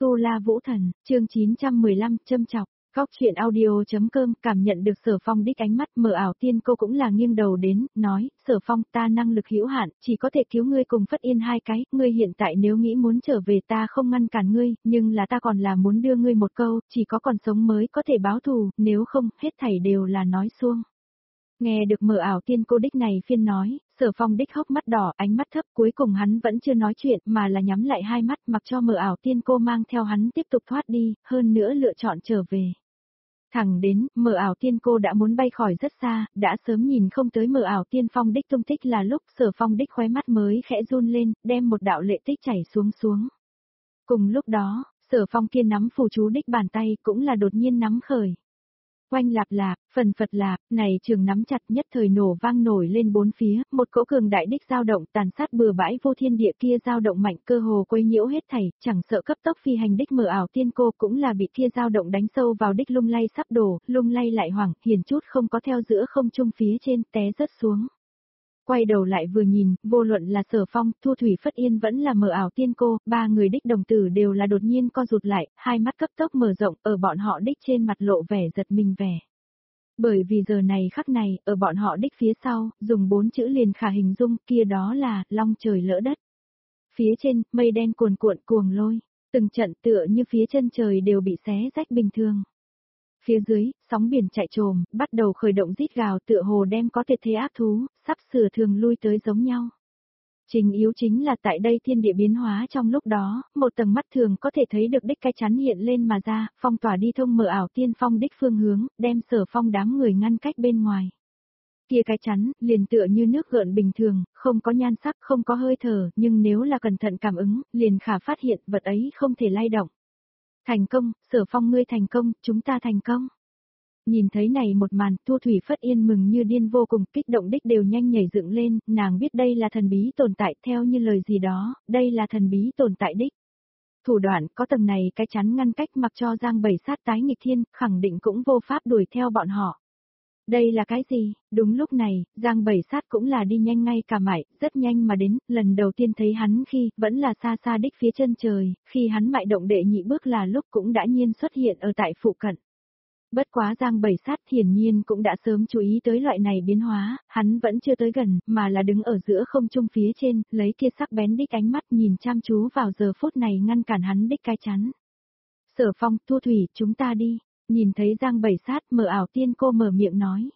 Tu La Vũ Thần, chương 915, châm chọc. Góc chuyện audio.com cảm nhận được Sở Phong đích ánh mắt mờ ảo tiên cô cũng là nghiêng đầu đến, nói, Sở Phong ta năng lực hữu hạn, chỉ có thể cứu ngươi cùng Phất Yên hai cái, ngươi hiện tại nếu nghĩ muốn trở về ta không ngăn cản ngươi, nhưng là ta còn là muốn đưa ngươi một câu, chỉ có còn sống mới có thể báo thù, nếu không, hết thảy đều là nói suông. Nghe được mờ ảo tiên cô đích này phiên nói, Sở Phong đích hốc mắt đỏ, ánh mắt thấp, cuối cùng hắn vẫn chưa nói chuyện mà là nhắm lại hai mắt mặc cho mờ ảo tiên cô mang theo hắn tiếp tục thoát đi, hơn nữa lựa chọn trở về. Thẳng đến, mờ ảo tiên cô đã muốn bay khỏi rất xa, đã sớm nhìn không tới mờ ảo tiên phong đích tung tích là lúc Sở Phong đích khóe mắt mới khẽ run lên, đem một đạo lệ tích chảy xuống. Cùng lúc đó, Sở Phong kia nắm phù chú đích bàn tay cũng là đột nhiên nắm khởi. Oanh lạp lạp, phần phật lạp, này trường nắm chặt nhất thời nổ vang nổi lên bốn phía, một cỗ cường đại đích dao động tàn sát bừa bãi vô thiên địa kia dao động mạnh cơ hồ quấy nhiễu hết thảy, chẳng sợ cấp tốc phi hành đích mờ ảo tiên cô cũng là bị kia dao động đánh sâu vào đích lung lay sắp đổ, lung lay lại hoảng, hiền chút không có theo giữa không trung phía trên té rớt xuống. Quay đầu lại vừa nhìn, vô luận là Sở Phong, Thu Thủy Phất Yên vẫn là mờ ảo tiên cô, ba người đích đồng tử đều là đột nhiên co rụt lại, hai mắt cấp tốc mở rộng, ở bọn họ đích trên mặt lộ vẻ giật mình vẻ. Bởi vì giờ này khắc này, ở bọn họ đích phía sau, dùng 4 chữ liền khả hình dung, kia đó là, long trời lỡ đất. Phía trên, mây đen cuồn cuộn cuồng lôi, từng trận tựa như phía chân trời đều bị xé rách bình thường. Phía dưới, sóng biển chạy trồm, bắt đầu khởi động rít gào tựa hồ đem có tuyệt thế ác thú, sắp sửa thường lui tới giống nhau. Trình yếu chính là tại đây thiên địa biến hóa trong lúc đó, một tầng mắt thường có thể thấy được đích cái chắn hiện lên mà ra, phong tỏa đi thông mờ ảo tiên phong đích phương hướng, đem Sở Phong đám người ngăn cách bên ngoài. Kia cái chắn, liền tựa như nước gợn bình thường, không có nhan sắc, không có hơi thở, nhưng nếu là cẩn thận cảm ứng, liền khả phát hiện vật ấy không thể lay động. Thành công, Sở Phong ngươi thành công, chúng ta thành công. Nhìn thấy này một màn, Thu Thủy Phất Yên mừng như điên vô cùng, kích động đích đều nhanh nhảy dựng lên, nàng biết đây là thần bí tồn tại, theo như lời gì đó, đây là thần bí tồn tại đích. Thủ đoạn có tầng này cái chắn ngăn cách mặc cho Giang Bảy Sát tái nghịch thiên, khẳng định cũng vô pháp đuổi theo bọn họ. Đây là cái gì? Đúng lúc này, Giang Bảy Sát cũng là đi nhanh ngay cả mải, rất nhanh mà đến, lần đầu tiên thấy hắn khi, vẫn là xa xa đích phía chân trời, khi hắn mại động đệ nhị bước là lúc cũng đã nhiên xuất hiện ở tại phụ cận. Bất quá Giang Bảy Sát hiển nhiên cũng đã sớm chú ý tới loại này biến hóa, hắn vẫn chưa tới gần, mà là đứng ở giữa không trung phía trên, lấy kia sắc bén đích ánh mắt nhìn chăm chú vào giờ phút này ngăn cản hắn đích cái chắn. Sở Phong, Thu Thủy, chúng ta đi. Nhìn thấy Giang Bảy Sát mờ ảo tiên cô mở miệng nói.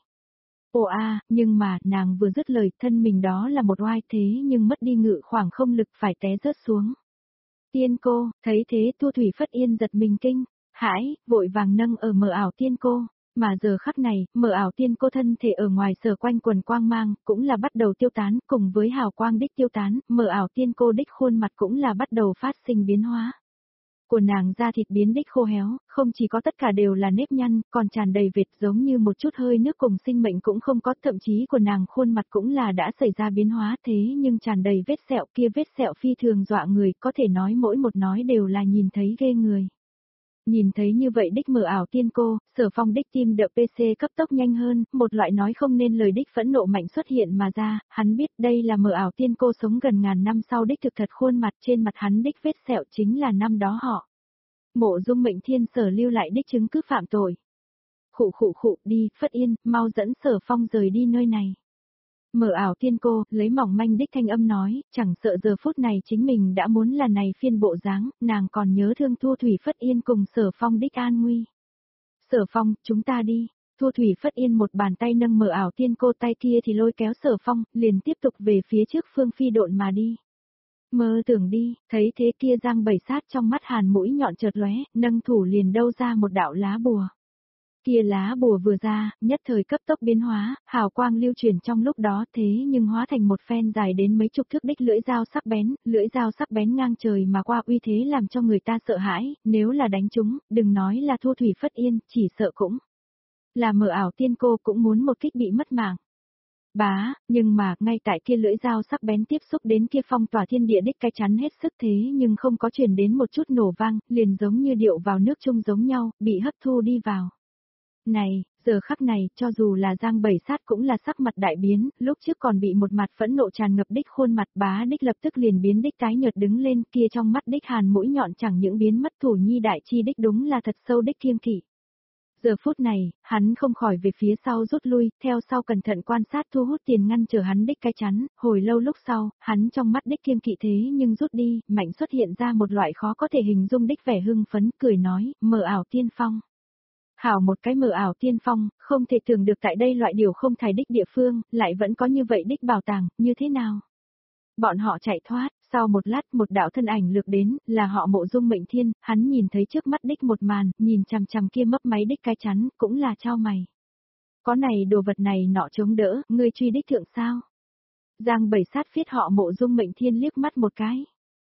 Ồ a, nhưng mà, nàng vừa dứt lời, thân mình đó là một oai thế nhưng mất đi ngự khoảng không lực phải té rớt xuống. Tiên cô, thấy thế Thu Thủy Phất Yên giật mình kinh, hãi, vội vàng nâng ở mờ ảo tiên cô. Mà giờ khắc này, mờ ảo tiên cô thân thể ở ngoài sở quanh quần quang mang, cũng là bắt đầu tiêu tán, cùng với hào quang đích tiêu tán, mờ ảo tiên cô đích khuôn mặt cũng là bắt đầu phát sinh biến hóa. Của nàng da thịt biến đích khô héo, không chỉ có tất cả đều là nếp nhăn, còn tràn đầy vệt giống như một chút hơi nước cùng sinh mệnh cũng không có, thậm chí của nàng khuôn mặt cũng là đã xảy ra biến hóa thế nhưng tràn đầy vết sẹo kia vết sẹo phi thường dọa người, có thể nói mỗi một nói đều là nhìn thấy ghê người. Nhìn thấy như vậy đích mờ ảo tiên cô, Sở Phong đích tim đập PC cấp tốc nhanh hơn, một loại nói không nên lời đích phẫn nộ mạnh xuất hiện mà ra, hắn biết đây là mờ ảo tiên cô sống gần ngàn năm sau đích thực thật khuôn mặt trên mặt hắn đích vết sẹo chính là năm đó họ. Mộ Dung Mệnh Thiên Sở lưu lại đích chứng cứ phạm tội. Khụ đi, Phất Yên, mau dẫn Sở Phong rời đi nơi này. Mờ ảo tiên cô, lấy mỏng manh đích thanh âm nói, chẳng sợ giờ phút này chính mình đã muốn là này phiên bộ dáng, nàng còn nhớ thương Thu Thủy Phất Yên cùng Sở Phong đích an nguy. Sở Phong, chúng ta đi. Thu Thủy Phất Yên một bàn tay nâng mờ ảo tiên cô tay kia thì lôi kéo Sở Phong, liền tiếp tục về phía trước phương phi độn mà đi. Mơ tưởng đi, thấy thế kia Giang Bảy Sát trong mắt hàn mũi nhọn chợt lóe, nâng thủ liền đâu ra một đạo lá bùa. Kia lá bùa vừa ra, nhất thời cấp tốc biến hóa, hào quang lưu chuyển trong lúc đó thế nhưng hóa thành một phen dài đến mấy chục thước đích lưỡi dao sắc bén ngang trời mà qua uy thế làm cho người ta sợ hãi, nếu là đánh chúng, đừng nói là Thu Thủy Phất Yên, chỉ sợ cũng là mờ ảo tiên cô cũng muốn một kích bị mất mạng. Bá, nhưng mà, ngay tại kia lưỡi dao sắc bén tiếp xúc đến kia phong tỏa thiên địa đích cái chắn hết sức thế nhưng không có truyền đến một chút nổ vang, liền giống như điệu vào nước chung giống nhau, bị hấp thu đi vào. Này, Giờ khắc này, cho dù là Giang Bảy Sát cũng là sắc mặt đại biến, lúc trước còn bị một mặt phẫn nộ tràn ngập đích khuôn mặt bá đích lập tức liền biến đích tái nhợt đứng lên kia trong mắt đích hàn mũi nhọn chẳng những biến mất thủ nhi đại chi đích đúng là thật sâu đích kiêng kỵ. Giờ phút này, hắn không khỏi về phía sau rút lui, theo sau cẩn thận quan sát thu hút tiền ngăn trở hắn đích cái chắn, hồi lâu lúc sau, hắn trong mắt đích kiêng kỵ thế nhưng rút đi, mạnh xuất hiện ra một loại khó có thể hình dung đích vẻ hưng phấn, cười nói, mờ ảo tiên phong. Hảo một cái mờ ảo tiên phong, không thể tưởng được tại đây loại điều không thải đích địa phương, lại vẫn có như vậy đích bảo tàng, như thế nào? Bọn họ chạy thoát, sau một lát một đạo thân ảnh lược đến, là họ Mộ Dung Mệnh Thiên, hắn nhìn thấy trước mắt đích một màn, nhìn chằm chằm kia mấp máy đích cái chắn, cũng là chau mày. Có này đồ vật này nọ chống đỡ, ngươi truy đích thượng sao? Giang Bảy Sát phiết họ Mộ Dung Mệnh Thiên liếc mắt một cái.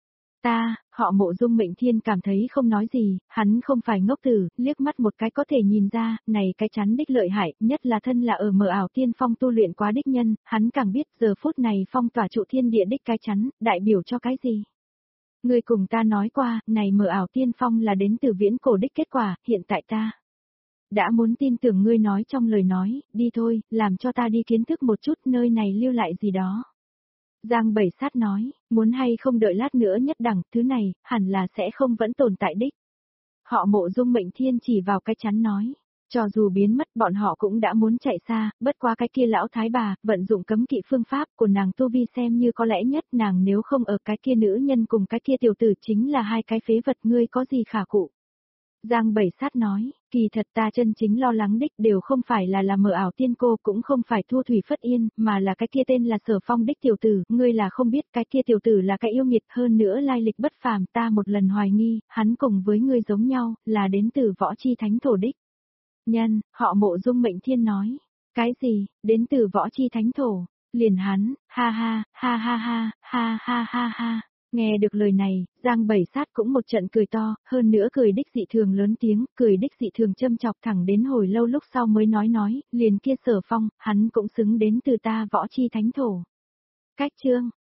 Họ Mộ Dung Mệnh Thiên cảm thấy không nói gì, hắn không phải ngốc tử, liếc mắt một cái có thể nhìn ra, này cái chắn đích lợi hại, nhất là thân là ở mờ ảo tiên phong tu luyện quá đích nhân, hắn càng biết giờ phút này phong tỏa trụ thiên địa đích cái chắn, đại biểu cho cái gì. Người cùng ta nói qua, này mờ ảo tiên phong là đến từ viễn cổ đích kết quả, hiện tại ta đã muốn tin tưởng ngươi nói trong lời nói, đi thôi, làm cho ta đi kiến thức một chút nơi này lưu lại gì đó. Giang Bảy Sát nói, muốn hay không đợi lát nữa nhất đẳng, thứ này, hẳn là sẽ không vẫn tồn tại đích. Họ Mộ Dung Mệnh Thiên chỉ vào cái chắn nói, cho dù biến mất bọn họ cũng đã muốn chạy xa, bất qua cái kia lão thái bà, vận dụng cấm kỵ phương pháp của nàng tu vi xem như có lẽ nhất nàng nếu không ở cái kia nữ nhân cùng cái kia tiểu tử chính là hai cái phế vật ngươi có gì khả cụ. Giang Bảy Sát nói, kỳ thật ta chân chính lo lắng đích đều không phải là mờ ảo tiên cô cũng không phải Thu Thủy Phất Yên, mà là cái kia tên là Sở Phong đích tiểu tử, ngươi là không biết cái kia tiểu tử là cái yêu nghiệt hơn nữa lai lịch bất phàm ta một lần hoài nghi, hắn cùng với ngươi giống nhau, là đến từ võ chi thánh thổ đích. Nhân, họ Mộ Dung Mệnh Thiên nói, cái gì, đến từ võ chi thánh thổ, liền hắn, ha ha, ha ha ha, ha ha ha ha. Nghe được lời này, Giang Bảy Sát cũng một trận cười to, hơn nữa cười đích dị thường lớn tiếng, cười đích dị thường châm chọc thẳng đến hồi lâu lúc sau mới nói, liền kia Sở Phong, hắn cũng xứng đến từ ta võ chi thánh thổ. Cách chương